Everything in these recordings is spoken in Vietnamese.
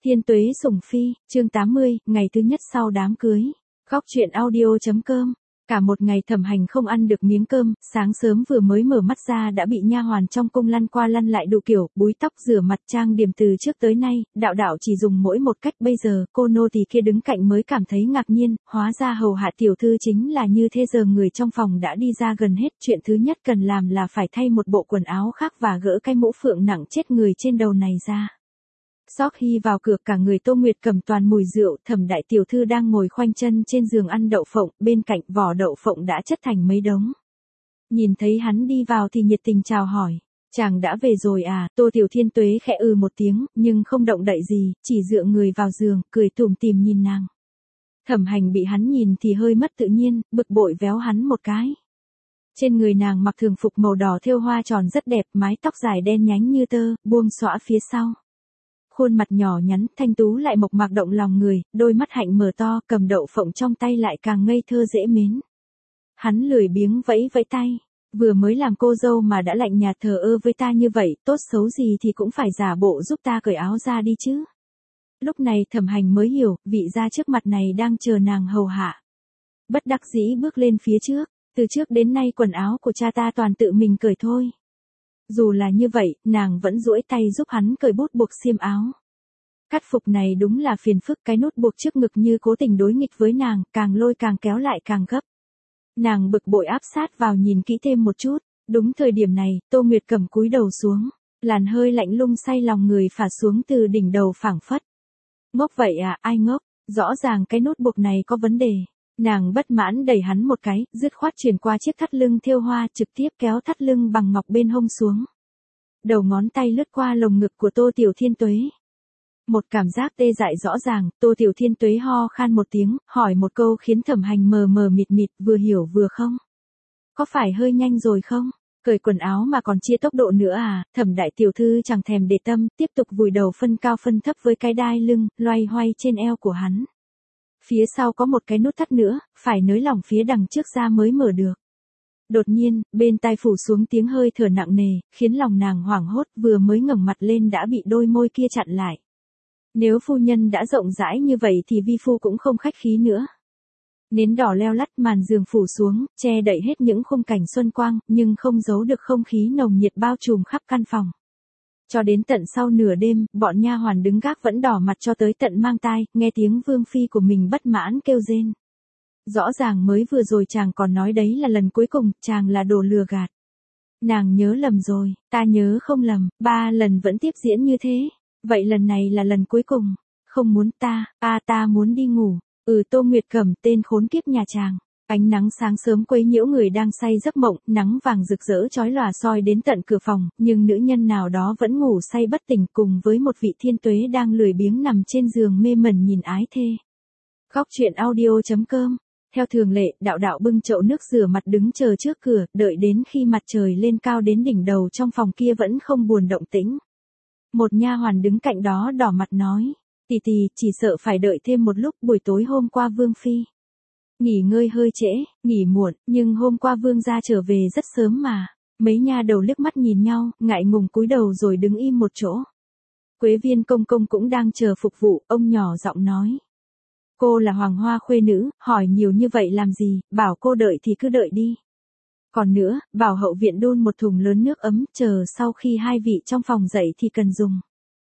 Thiên Tuế sủng phi, chương 80, ngày thứ nhất sau đám cưới. Góc truyện audio.com. Cả một ngày Thẩm Hành không ăn được miếng cơm, sáng sớm vừa mới mở mắt ra đã bị nha hoàn trong cung lăn qua lăn lại đủ kiểu, búi tóc rửa mặt trang điểm từ trước tới nay, đạo chỉ dùng mỗi một cách. Bây giờ cô nô tỳ kia đứng cạnh mới cảm thấy ngạc nhiên, hóa ra hầu hạ tiểu thư chính là như thế. Giờ người trong phòng đã đi ra gần hết, chuyện thứ nhất cần làm là phải thay một bộ quần áo khác và gỡ cái mũ phượng nặng chết người trên đầu này ra. Sau khi vào cửa cả người Tô Nguyệt cầm toàn mùi rượu, Thẩm đại tiểu thư đang ngồi khoanh chân trên giường ăn đậu phộng, bên cạnh vỏ đậu phộng đã chất thành mấy đống. Nhìn thấy hắn đi vào thì nhiệt tình chào hỏi, chàng đã về rồi à? Tô Tiểu Thiên Tuế khẽ một tiếng, nhưng không động đậy gì, chỉ dựa người vào giường, cười tủm tỉm nhìn nàng. Thẩm Hành bị hắn nhìn thì hơi mất tự nhiên, bực bội véo hắn một cái. Trên người nàng mặc thường phục màu đỏ thêu hoa tròn rất đẹp, mái tóc dài đen nhánh như tơ, buông xõa phía sau. Khuôn mặt nhỏ nhắn, thanh tú lại mộc mạc động lòng người, đôi mắt hạnh mở to, cầm đậu phộng trong tay lại càng ngây thơ dễ mến. Hắn lười biếng vẫy vẫy tay, vừa mới làm cô dâu mà đã lạnh nhạt thờ ơ với ta như vậy, tốt xấu gì thì cũng phải giả bộ giúp ta cởi áo ra đi chứ. Lúc này Thẩm Hành mới hiểu, vị gia trước mặt này đang chờ nàng hầu hạ. Bất đắc dĩ bước lên phía trước, từ trước đến nay quần áo của cha ta toàn tự mình cởi thôi. Dù là như vậy, nàng vẫn duỗi tay giúp hắn cởi bút buộc xiêm áo. Cắt phục này đúng là phiền phức, cái nút buộc trước ngực như cố tình đối nghịch với nàng, càng lôi càng kéo lại càng gấp. Nàng bực bội áp sát vào nhìn kỹ thêm một chút, đúng thời điểm này, Tô Nguyệt cầm cúi đầu xuống, làn hơi lạnh lùng say lòng người phả xuống từ đỉnh đầu phảng phất. Ngốc vậy à? Ai ngốc, rõ ràng cái nút buộc này có vấn đề. Nàng bất mãn đẩy hắn một cái, dứt khoát chuyển qua chiếc thắt lưng thêu hoa, trực tiếp kéo thắt lưng bằng ngọc bên hông xuống. Đầu ngón tay lướt qua lồng ngực của Tô Tiểu Thiên Tuế. Một cảm giác tê dại rõ ràng, Tô Tiểu Thiên Tuế ho khan một tiếng, hỏi một câu khiến Thẩm Hành mờ mờ mịt mịt, vừa hiểu vừa không. Có phải hơi nhanh rồi không? Cởi quần áo mà còn chia tốc độ nữa à? Thẩm đại tiểu thư chẳng thèm để tâm, tiếp tục vùi đầu phân cao phân thấp với cái đai lưng, loay hoay trên eo của hắn. Phía sau có một cái nút thắt nữa, phải nới lỏng phía đằng trước ra mới mở được. Đột nhiên, bên tai phủ xuống tiếng hơi thở nặng nề, khiến lòng nàng hoảng hốt, vừa mới ngẩng mặt lên đã bị đôi môi kia chặn lại. Nếu phu nhân đã rộng rãi như vậy thì vi phu cũng không khách khí nữa. Nến đỏ leo lắt, màn giường phủ xuống, che đậy hết những khung cảnh xuân quang, nhưng không giấu được không khí nồng nhiệt bao trùm khắp căn phòng. Cho đến tận sau nửa đêm, bọn nha hoàn đứng gác vẫn đỏ mặt cho tới tận mang tai, nghe tiếng vương phi của mình bất mãn kêu rên. Rõ ràng mới vừa rồi chàng còn nói đấy là lần cuối cùng, chàng là đồ lừa gạt. Nàng nhớ lầm rồi, ta nhớ không lầm, 3 lần vẫn tiếp diễn như thế. Vậy lần này là lần cuối cùng. Không muốn ta muốn đi ngủ. Tô Nguyệt cầm tên khốn kiếp nhà chàng. Ánh nắng sáng sớm quấy nhiễu người đang say giấc mộng, nắng vàng rực rỡ chói lòa soi đến tận cửa phòng, nhưng nữ nhân nào đó vẫn ngủ say bất tỉnh cùng với một vị thiên tuế đang lười biếng nằm trên giường mê mẩn nhìn ái thê. Góc truyện audio.com. Theo thường lệ, đạo bưng chậu nước rửa mặt đứng chờ trước cửa, đợi đến khi mặt trời lên cao đến đỉnh đầu trong phòng kia vẫn không buồn động tĩnh. Một nha hoàn đứng cạnh đó đỏ mặt nói, tỷ chỉ sợ phải đợi thêm một lúc, buổi tối hôm qua vương phi nghỉ ngơi hơi trễ, nghỉ muộn, nhưng hôm qua vương gia trở về rất sớm mà. Mấy nha đầu liếc mắt nhìn nhau, ngại ngùng cúi đầu rồi đứng im một chỗ. Quế Viên công công cũng đang chờ phục vụ, ông nhỏ giọng nói. Cô là hoàng hoa khuê nữ, hỏi nhiều như vậy làm gì, bảo cô đợi thì cứ đợi đi. Còn nữa, bảo hậu viện đun một thùng lớn nước ấm, chờ sau khi hai vị trong phòng dậy thì cần dùng.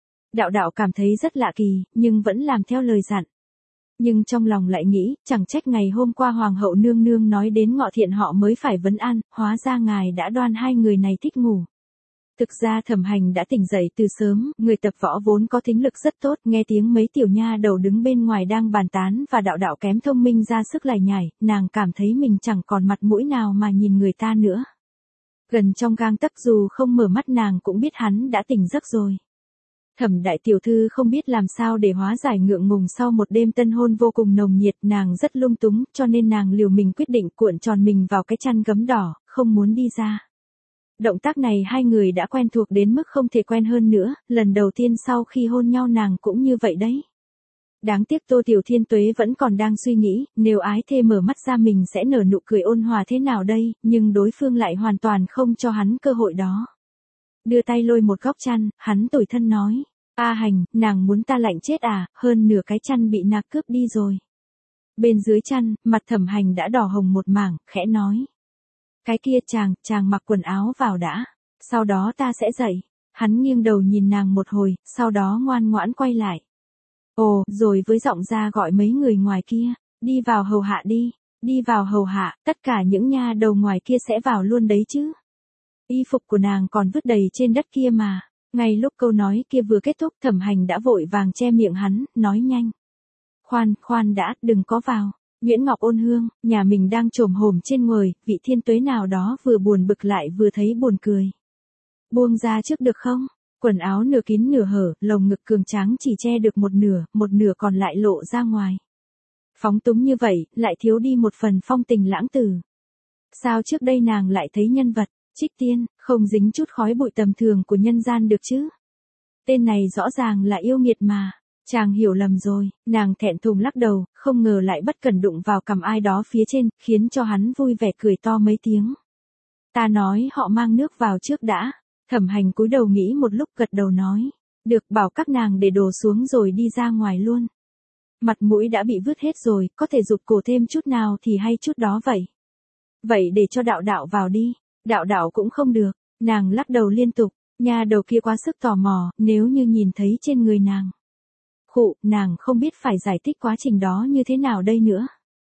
Đạo cảm thấy rất lạ kỳ, nhưng vẫn làm theo lời dặn. Nhưng trong lòng lại nghĩ, chẳng trách ngày hôm qua hoàng hậu nương nương nói đến Ngọ Thiện họ mới phải vấn an, hóa ra ngài đã đoan hai người này thích ngủ. Thực ra Thẩm Hành đã tỉnh dậy từ sớm, người tập võ vốn có thính lực rất tốt, nghe tiếng mấy tiểu nha đầu đứng bên ngoài đang bàn tán và đạo kém thông minh ra sức lải nhải, nàng cảm thấy mình chẳng còn mặt mũi nào mà nhìn người ta nữa. Gần trong gang tấc dù không mở mắt nàng cũng biết hắn đã tỉnh giấc rồi. Thẩm đại tiểu thư không biết làm sao để hóa giải ngượng ngùng sau một đêm tân hôn vô cùng nồng nhiệt, nàng rất lung túng, cho nên nàng liều mình quyết định cuộn tròn mình vào cái chăn gấm đỏ, không muốn đi ra. Động tác này hai người đã quen thuộc đến mức không thể quen hơn nữa, lần đầu tiên sau khi hôn nhau nàng cũng như vậy đấy. Đáng tiếc Tô Tiểu Thiên Tuế vẫn còn đang suy nghĩ, nếu ái thê mở mắt ra mình sẽ nở nụ cười ôn hòa thế nào đây, nhưng đối phương lại hoàn toàn không cho hắn cơ hội đó. Đưa tay lôi một góc chăn, hắn tủi thân nói, A Hành, nàng muốn ta lạnh chết à, hơn nửa cái chăn bị nạc cướp đi rồi. Bên dưới chăn, mặt Thẩm Hành đã đỏ hồng một mảng, khẽ nói. Cái kia chàng mặc quần áo vào đã, sau đó ta sẽ dậy. Hắn nghiêng đầu nhìn nàng một hồi, sau đó ngoan ngoãn quay lại. Ồ, rồi với giọng ra gọi mấy người ngoài kia, đi vào hầu hạ đi, đi vào hầu hạ, tất cả những nha đầu ngoài kia sẽ vào luôn đấy chứ. Y phục của nàng còn vứt đầy trên đất kia mà. Ngay lúc câu nói kia vừa kết thúc, Thẩm Hành đã vội vàng che miệng hắn, nói nhanh. Khoan đã, đừng có vào. Nguyễn Ngọc Ôn Hương, nhà mình đang chồm hổm trên ngồi, vị thiên tuế nào đó vừa buồn bực lại vừa thấy buồn cười. Buông ra trước được không? Quần áo nửa kín nửa hở, lồng ngực cường tráng chỉ che được một nửa còn lại lộ ra ngoài. Phóng túng như vậy, lại thiếu đi một phần phong tình lãng tử. Sao trước đây nàng lại thấy nhân vật, Trích Tiên, không dính chút khói bụi tầm thường của nhân gian được chứ? Tên này rõ ràng là yêu nghiệt mà. Chàng hiểu lầm rồi, nàng thẹn thùng lắc đầu, không ngờ lại bất cẩn đụng vào cằm ai đó phía trên, khiến cho hắn vui vẻ cười to mấy tiếng. Ta nói họ mang nước vào trước đã. Thẩm Hành cúi đầu nghĩ một lúc gật đầu nói. Được, bảo các nàng để đồ xuống rồi đi ra ngoài luôn. Mặt mũi đã bị vứt hết rồi, có thể rụt cổ thêm chút nào thì hay chút đó vậy. Vậy để cho đạo vào đi. Đạo cũng không được, nàng lắc đầu liên tục, nha đầu kia quá sức tò mò, nếu như nhìn thấy trên người nàng. Khụ, nàng không biết phải giải thích quá trình đó như thế nào đây nữa.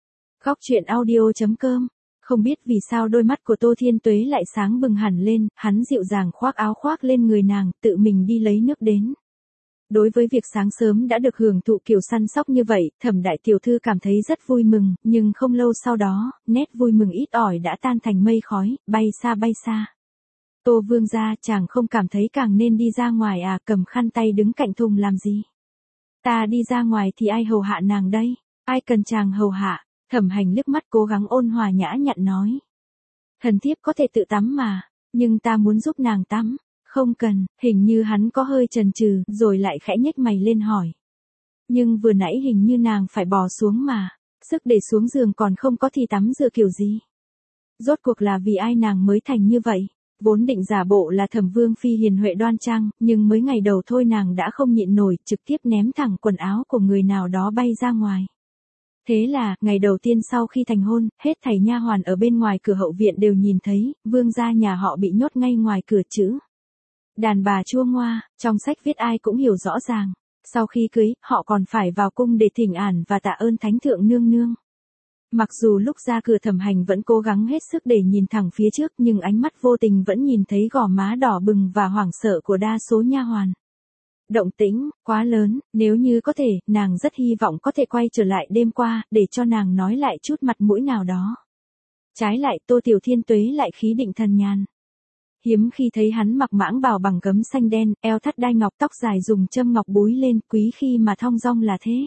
Góc truyện audio.com. Không biết vì sao đôi mắt của Tô Thiên Tuế lại sáng bừng hẳn lên, hắn dịu dàng khoác áo khoác lên người nàng, tự mình đi lấy nước đến. Đối với việc sáng sớm đã được hưởng thụ kiểu săn sóc như vậy, Thẩm đại tiểu thư cảm thấy rất vui mừng, nhưng không lâu sau đó, nét vui mừng ít ỏi đã tan thành mây khói, bay xa. Tô Vương gia, chàng không cảm thấy càng nên đi ra ngoài à, cầm khăn tay đứng cạnh thùng làm gì? Ta đi ra ngoài thì ai hầu hạ nàng đây? Ai cần chàng hầu hạ? Thẩm Hành liếc mắt cố gắng ôn hòa nhã nhặn nói. Thần thiếp có thể tự tắm mà, nhưng ta muốn giúp nàng tắm. Không cần, hình như hắn có hơi chần chừ, rồi lại khẽ nhếch mày lên hỏi. Nhưng vừa nãy hình như nàng phải bò xuống mà, sức để xuống giường còn không có thì tắm rửa kiểu gì? Rốt cuộc là vì ai nàng mới thành như vậy? Vốn định giả bộ là Thẩm Vương phi hiền huệ đoan trang, nhưng mới ngày đầu thôi nàng đã không nhịn nổi, trực tiếp ném thẳng quần áo của người nào đó bay ra ngoài. Thế là, ngày đầu tiên sau khi thành hôn, hết thảy nha hoàn ở bên ngoài cửa hậu viện đều nhìn thấy, vương gia nhà họ bị nhốt ngay ngoài cửa chữ. Đàn bà chua ngoa, trong sách viết ai cũng hiểu rõ ràng. Sau khi cưới, họ còn phải vào cung để thỉnh ản và tạ ơn thánh thượng nương nương. Mặc dù lúc ra cửa Thẩm Hành vẫn cố gắng hết sức để nhìn thẳng phía trước, nhưng ánh mắt vô tình vẫn nhìn thấy gò má đỏ bừng và hoảng sợ của đa số nha hoàn. Động tĩnh, quá lớn, nếu như có thể, nàng rất hy vọng có thể quay trở lại đêm qua, để cho nàng nói lại chút mặt mũi nào đó. Trái lại Tô Tiểu Thiên Tuế lại khí định thần nhàn. Hiếm khi thấy hắn mặc mãng bào bằng gấm xanh đen, eo thắt đai ngọc, tóc dài dùng châm ngọc búi lên, quý khi mà thong dong là thế.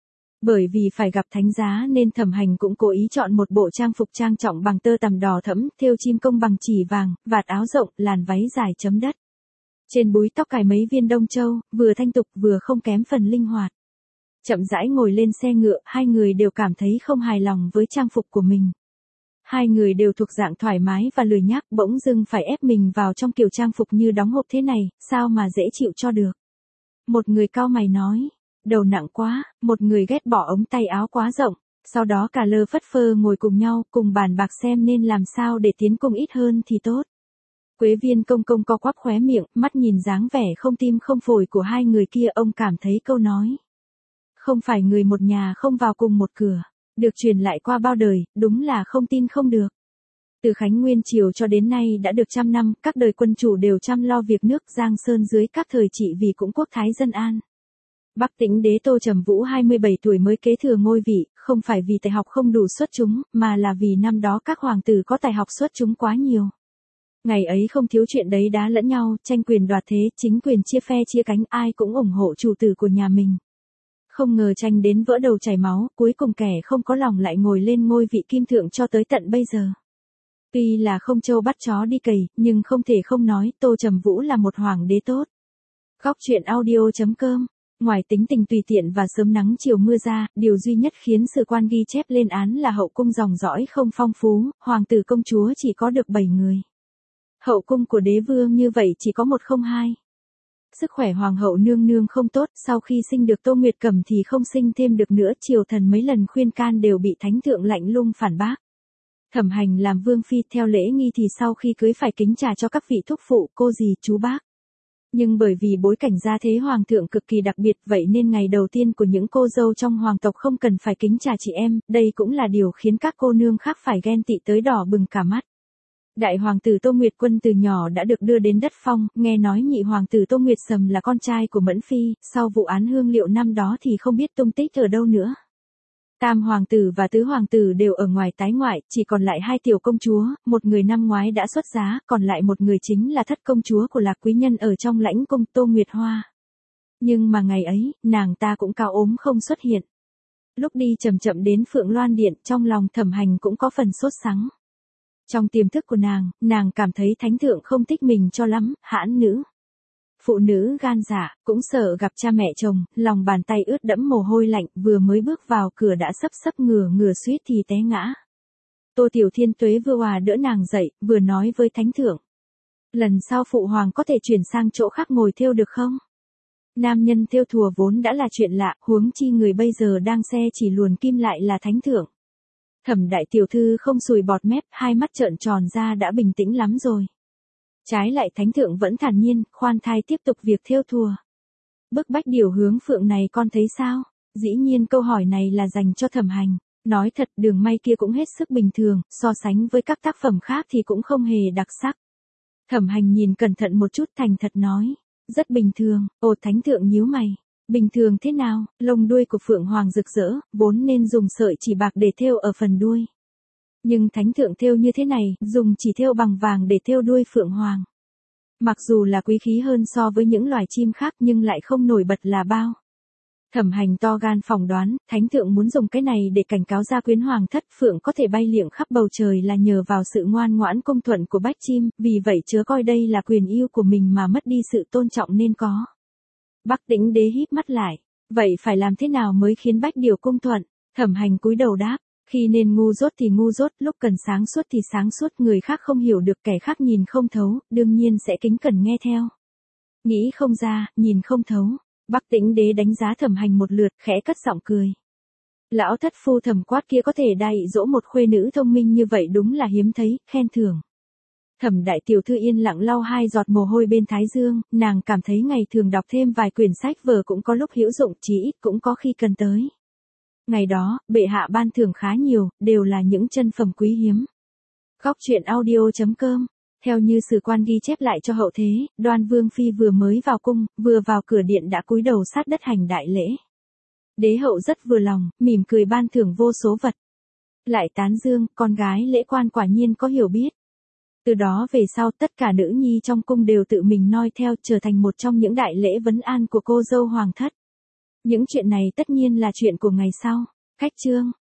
Bởi vì phải gặp thánh giá nên Thẩm Hành cũng cố ý chọn một bộ trang phục trang trọng bằng tơ tằm đỏ thẫm, thêu chim công bằng chỉ vàng, vạt áo rộng, làn váy dài chấm đất. Trên búi tóc cài mấy viên đông châu, vừa thanh tục vừa không kém phần linh hoạt. Chậm rãi ngồi lên xe ngựa, hai người đều cảm thấy không hài lòng với trang phục của mình. Hai người đều thuộc dạng thoải mái và lười nhác, bỗng dưng phải ép mình vào trong kiểu trang phục như đóng hộp thế này, sao mà dễ chịu cho được. Một người cau mày nói, đầu nặng quá, một người ghét bỏ ống tay áo quá rộng, sau đó cả lơ phất phơ ngồi cùng nhau, cùng bàn bạc xem nên làm sao để tiến cung ít hơn thì tốt. Quế Viên công công co quắp khóe miệng, mắt nhìn dáng vẻ không tim không phổi của hai người kia, ông cảm thấy câu nói. Không phải người một nhà không vào cùng một cửa, được truyền lại qua bao đời, đúng là không tin không được. Từ Khánh Nguyên Triều cho đến nay đã được 100 năm, các đời quân chủ đều chăm lo việc nước Giang Sơn dưới các thời trị vì cũng quốc thái dân an. Bắc Tĩnh đế Tô Trầm Vũ 27 tuổi mới kế thừa ngôi vị, không phải vì tài học không đủ xuất chúng, mà là vì năm đó các hoàng tử có tài học xuất chúng quá nhiều. Ngày ấy không thiếu chuyện đấy đá lẫn nhau, tranh quyền đoạt thế, chính quyền chia phe chia cánh, ai cũng ủng hộ chủ tử của nhà mình. Không ngờ tranh đến vỡ đầu chảy máu, cuối cùng kẻ không có lòng lại ngồi lên ngôi vị kim thượng cho tới tận bây giờ. Tuy là không trâu bắt chó đi cày, nhưng không thể không nói, Tô Trầm Vũ là một hoàng đế tốt. Góc truyện audio.com. Ngoài tính tình tùy tiện và sớm nắng chiều mưa ra, điều duy nhất khiến sử quan ghi chép lên án là hậu cung dòng dõi không phong phú, hoàng tử công chúa chỉ có được 7 người. Hậu cung của đế vương như vậy chỉ có 102. Sức khỏe hoàng hậu nương nương không tốt, sau khi sinh được Tô Nguyệt Cẩm thì không sinh thêm được nữa, triều thần mấy lần khuyên can đều bị thánh thượng lạnh lùng phản bác. Thẩm Hành làm vương phi theo lễ nghi thì sau khi cưới phải kính trà cho các vị thúc phụ, cô dì, chú bác. Nhưng bởi vì bối cảnh gia thế hoàng thượng cực kỳ đặc biệt vậy nên ngày đầu tiên của những cô dâu trong hoàng tộc không cần phải kính trà chị em, đây cũng là điều khiến các cô nương khác phải ghen tị tới đỏ bừng cả mắt. Đại hoàng tử Tô Nguyệt Quân từ nhỏ đã được đưa đến đất Phong, nghe nói nhị hoàng tử Tô Nguyệt Sầm là con trai của Mẫn Phi, sau vụ án hương liệu năm đó thì không biết tung tích ở đâu nữa. Tam hoàng tử và tứ hoàng tử đều ở ngoài tái ngoại, chỉ còn lại hai tiểu công chúa, một người năm ngoái đã xuất giá, còn lại một người chính là thất công chúa của Lạc quý nhân ở trong lãnh cung Tô Nguyệt Hoa. Nhưng mà ngày ấy, nàng ta cũng cao ốm không xuất hiện. Lúc đi chậm chậm đến Phượng Loan Điện, trong lòng Thẩm Hành cũng có phần sốt sắng. Trong tiềm thức của nàng cảm thấy thánh thượng không thích mình cho lắm, hãn nữ. Phụ nữ gan dạ, cũng sợ gặp cha mẹ chồng, lòng bàn tay ướt đẫm mồ hôi lạnh, vừa mới bước vào cửa đã sấp ngửa suýt thì té ngã. Tô Tiểu Thiên Tuế vừa hòa đỡ nàng dậy, vừa nói với thánh thượng. Lần sau phụ hoàng có thể chuyển sang chỗ khác ngồi thêu được không? Nam nhân thêu thùa vốn đã là chuyện lạ, huống chi người bây giờ đang xe chỉ luồn kim lại là thánh thượng. Thẩm đại tiểu thư không sùi bọt mép, hai mắt trợn tròn ra đã bình tĩnh lắm rồi. Trái lại thánh thượng vẫn thản nhiên, khoan thai tiếp tục việc thêu thùa. Bức bách điều hướng phượng này con thấy sao? Dĩ nhiên câu hỏi này là dành cho Thẩm Hành. Nói thật đường may kia cũng hết sức bình thường, so sánh với các tác phẩm khác thì cũng không hề đặc sắc. Thẩm Hành nhìn cẩn thận một chút thành thật nói. Rất bình thường, thánh thượng nhíu mày. Bình thường thế nào, lông đuôi của phượng hoàng rực rỡ, vốn nên dùng sợi chỉ bạc để thêu ở phần đuôi. Nhưng thánh thượng thêu như thế này, dùng chỉ thêu bằng vàng để thêu đuôi phượng hoàng. Mặc dù là quý khí hơn so với những loài chim khác nhưng lại không nổi bật là bao. Thẩm Hành to gan phỏng đoán, thánh thượng muốn dùng cái này để cảnh cáo gia quyến hoàng thất phượng có thể bay liệng khắp bầu trời là nhờ vào sự ngoan ngoãn công thuận của bách chim, vì vậy chớ coi đây là quyền yêu của mình mà mất đi sự tôn trọng nên có. Bắc Tĩnh Đế híp mắt lại, vậy phải làm thế nào mới khiến bách điều cung thuận? Thẩm Hành cúi đầu đáp, khi nên ngu dốt thì ngu dốt, lúc cần sáng suốt thì sáng suốt, người khác không hiểu được, kẻ khác nhìn không thấu, đương nhiên sẽ kính cẩn nghe theo. Nghĩ không ra, nhìn không thấu. Bắc Tĩnh Đế đánh giá Thẩm Hành một lượt, khẽ cất giọng cười. Lão thất phu Thẩm Quát kia có thể dạy dỗ một khuê nữ thông minh như vậy đúng là hiếm thấy, khen thưởng. Thẩm đại tiểu thư yên lặng lau hai giọt mồ hôi bên thái dương, nàng cảm thấy ngày thường đọc thêm vài quyển sách vở cũng có lúc hữu dụng, chí ít cũng có khi cần tới. Ngày đó, bệ hạ ban thưởng khá nhiều, đều là những chân phẩm quý hiếm. Góc truyện audio.com. Theo như sử quan ghi chép lại cho hậu thế, Đoan Vương phi vừa mới vào cung, vừa vào cửa điện đã cúi đầu sát đất hành đại lễ. Đế hậu rất vừa lòng, mỉm cười ban thưởng vô số vật. Lại tán dương, con gái lễ quan quả nhiên có hiểu biết. Từ đó về sau tất cả nữ nhi trong cung đều tự mình noi theo, trở thành một trong những đại lễ vấn an của cô dâu hoàng thất. Những chuyện này tất nhiên là chuyện của ngày sau. Khách chương.